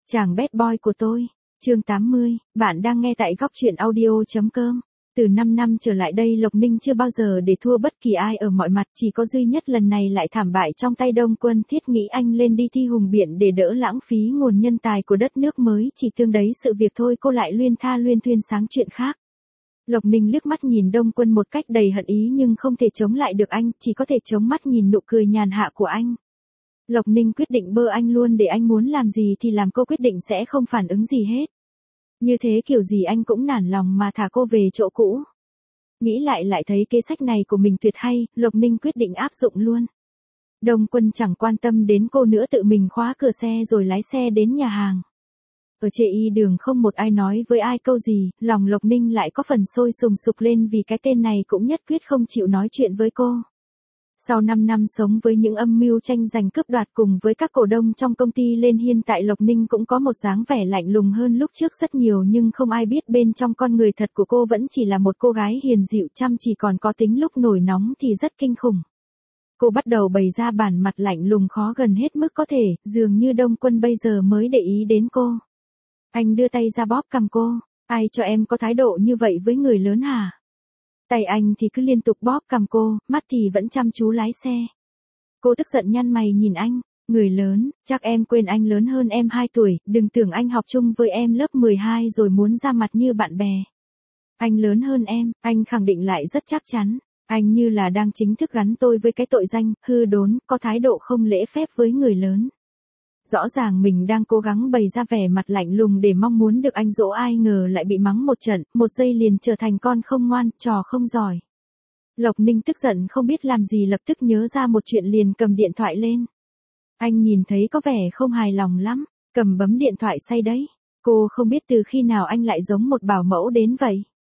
Chàng bad boy của tôi. Chương 80, bạn đang nghe tại góc truyện audio.com. Từ 5 năm trở lại đây Lộc Ninh chưa bao giờ để thua bất kỳ ai ở mọi mặt, chỉ có duy nhất lần này lại thảm bại trong tay Đông Quân Thiết nghĩ anh lên đi thi hùng biện để đỡ lãng phí nguồn nhân tài của đất nước mới, chỉ tương đấy sự việc thôi cô lại luyên thuyên sáng chuyện khác. Lộc Ninh liếc mắt nhìn Đông Quân một cách đầy hận ý nhưng không thể chống lại được anh, chỉ có thể chống mắt nhìn nụ cười nhàn hạ của anh. Lộc Ninh quyết định bơ anh luôn để anh muốn làm gì thì làm, cô quyết định sẽ không phản ứng gì hết. Như thế kiểu gì anh cũng nản lòng mà thả cô về chỗ cũ. Nghĩ lại thấy kế sách này của mình tuyệt hay, Lộc Ninh quyết định áp dụng luôn. Đông Quân chẳng quan tâm đến cô nữa, tự mình khóa cửa xe rồi lái xe đến nhà hàng. Ở trệ y đường không một ai nói với ai câu gì, lòng Lộc Ninh lại có phần sôi sùng sục lên vì cái tên này cũng nhất quyết không chịu nói chuyện với cô. Sau 5 năm sống với những âm mưu tranh giành cướp đoạt cùng với các cổ đông trong công ty lên hiện tại Lộc Ninh cũng có một dáng vẻ lạnh lùng hơn lúc trước rất nhiều, nhưng không ai biết bên trong con người thật của cô vẫn chỉ là một cô gái hiền dịu chăm chỉ, còn có tính lúc nổi nóng thì rất kinh khủng. Cô bắt đầu bày ra bản mặt lạnh lùng khó gần hết mức có thể, dường như Đông Quân bây giờ mới để ý đến cô. Anh đưa tay ra bóp cằm cô. Ai cho em có thái độ như vậy với người lớn hả? Tay anh thì cứ liên tục bóp cằm cô, mắt thì vẫn chăm chú lái xe. Cô tức giận nhăn mày nhìn anh. Người lớn, chắc em quên anh lớn hơn em 2 tuổi, đừng tưởng anh học chung với em lớp 12 rồi muốn ra mặt như bạn bè. Anh lớn hơn em, anh khẳng định lại rất chắc chắn. Anh như là đang chính thức gắn tôi với cái tội danh, hư đốn, có thái độ không lễ phép với người lớn. Rõ ràng mình đang cố gắng bày ra vẻ mặt lạnh lùng để mong muốn được anh dỗ, ai ngờ lại bị mắng một trận, một giây liền trở thành con không ngoan, trò không giỏi. Lộc Ninh tức giận không biết làm gì, lập tức nhớ ra một chuyện liền cầm điện thoại lên. Anh nhìn thấy có vẻ không hài lòng lắm, cầm bấm điện thoại say đấy. Cô không biết từ khi nào anh lại giống một bảo mẫu đến vậy.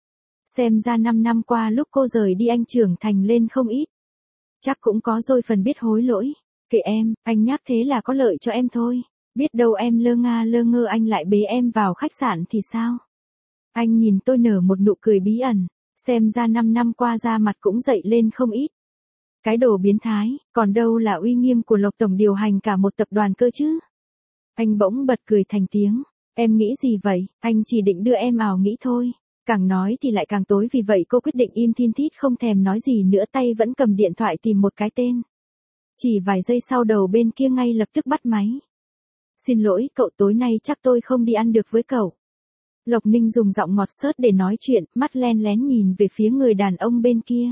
Xem ra 5 năm qua lúc cô rời đi anh trưởng thành lên không ít. Chắc cũng có rồi phần biết hối lỗi. Kệ em, anh nhắc thế là có lợi cho em thôi. Biết đâu em lơ ngơ anh lại bế em vào khách sạn thì sao? Anh nhìn tôi nở một nụ cười bí ẩn. Xem ra 5 năm qua da mặt cũng dậy lên không ít. Cái đồ biến thái, còn đâu là uy nghiêm của Lộc tổng điều hành cả một tập đoàn cơ chứ? Anh bỗng bật cười thành tiếng. Em nghĩ gì vậy? Anh chỉ định đưa em ảo nghĩ thôi. Càng nói thì lại càng tối, vì vậy cô quyết định im thin thít không thèm nói gì nữa, tay vẫn cầm điện thoại tìm một cái tên. Chỉ vài giây sau đầu bên kia ngay lập tức bắt máy. Xin lỗi cậu, tối nay chắc tôi không đi ăn được với cậu. Lộc Ninh dùng giọng ngọt xớt để nói chuyện, mắt len lén nhìn về phía người đàn ông bên kia.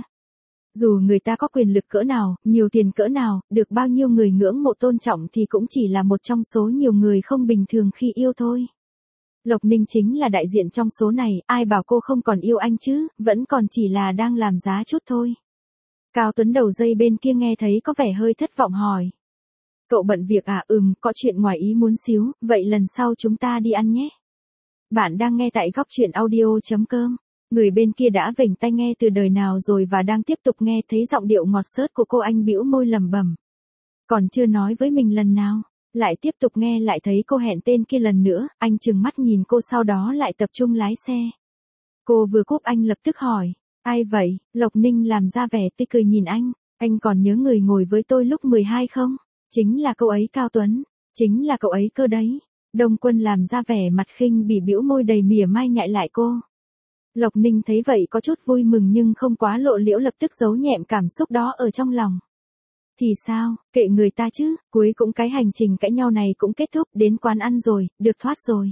Dù người ta có quyền lực cỡ nào, nhiều tiền cỡ nào, được bao nhiêu người ngưỡng mộ tôn trọng thì cũng chỉ là một trong số nhiều người không bình thường khi yêu thôi. Lộc Ninh chính là đại diện trong số này, ai bảo cô không còn yêu anh chứ, vẫn còn chỉ là đang làm giá chút thôi. Cao Tuấn đầu dây bên kia nghe thấy có vẻ hơi thất vọng hỏi. Cậu bận việc à? Có chuyện ngoài ý muốn xíu, vậy lần sau chúng ta đi ăn nhé. Bạn đang nghe tại góc truyện audio.com. Người bên kia đã vểnh tai nghe từ đời nào rồi và đang tiếp tục nghe thấy giọng điệu ngọt xớt của cô, anh bĩu môi lẩm bẩm. Còn chưa nói với mình lần nào, lại tiếp tục nghe lại thấy cô hẹn tên kia lần nữa, anh trừng mắt nhìn cô sau đó lại tập trung lái xe. Cô vừa cúp anh lập tức hỏi. Ai vậy? Lộc Ninh làm ra vẻ tươi cười nhìn anh còn nhớ người ngồi với tôi lúc 12 không? Chính là cậu ấy Cao Tuấn, chính là cậu ấy cơ đấy. Đông Quân làm ra vẻ mặt khinh bỉ, bĩu môi đầy mỉa mai nhại lại cô. Lộc Ninh thấy vậy có chút vui mừng nhưng không quá lộ liễu, lập tức giấu nhẹm cảm xúc đó ở trong lòng. Thì sao, kệ người ta chứ, cuối cũng cái hành trình cãi nhau này cũng kết thúc, đến quán ăn rồi, được thoát rồi.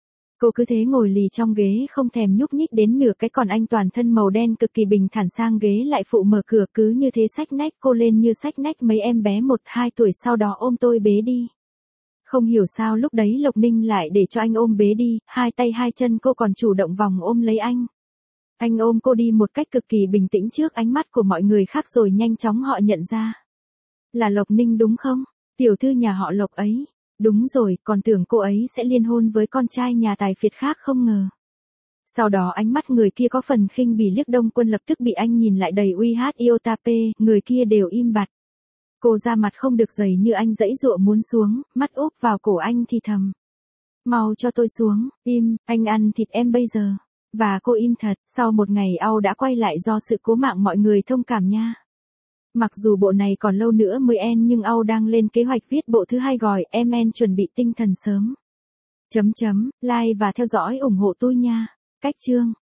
Cô cứ thế ngồi lì trong ghế không thèm nhúc nhích đến nửa cái, còn anh toàn thân màu đen cực kỳ bình thản sang ghế lại phụ mở cửa, cứ như thế xách nách cô lên như xách nách mấy em bé 1-2 tuổi, sau đó ôm tôi bế đi. Không hiểu sao lúc đấy Lộc Ninh lại để cho anh ôm bế đi, hai tay hai chân cô còn chủ động vòng ôm lấy anh. Anh ôm cô đi một cách cực kỳ bình tĩnh trước ánh mắt của mọi người khác, rồi nhanh chóng họ nhận ra. Là Lộc Ninh đúng không? Tiểu thư nhà họ Lộc ấy. Đúng rồi, còn tưởng cô ấy sẽ liên hôn với con trai nhà tài phiệt khác, không ngờ. Sau đó ánh mắt người kia có phần khinh bỉ liếc Đông Quân, lập tức bị anh nhìn lại đầy uy hát iotap, người kia đều im bặt. Cô ra mặt không được dày như anh giãy giụa muốn xuống, mắt úp vào cổ anh thì thầm. Mau cho tôi xuống, im, anh ăn thịt em bây giờ. Và cô im thật, sau một ngày Âu đã quay lại do sự cố mạng, mọi người thông cảm nha. Mặc dù bộ này còn lâu nữa mới end nhưng Âu đang lên kế hoạch viết bộ thứ 2 gọi em, chuẩn bị tinh thần sớm. Like và theo dõi ủng hộ tôi nha. Cách chương